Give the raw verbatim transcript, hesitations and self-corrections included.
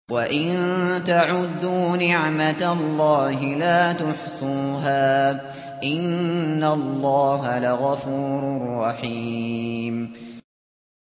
وَإِن تَعُدُّوا نِعْمَةَ اللَّهِ لَا تُحْصُوهَا ۗ إِنَّ اللَّهَ لَغَفُورٌ رَّحِيمٌ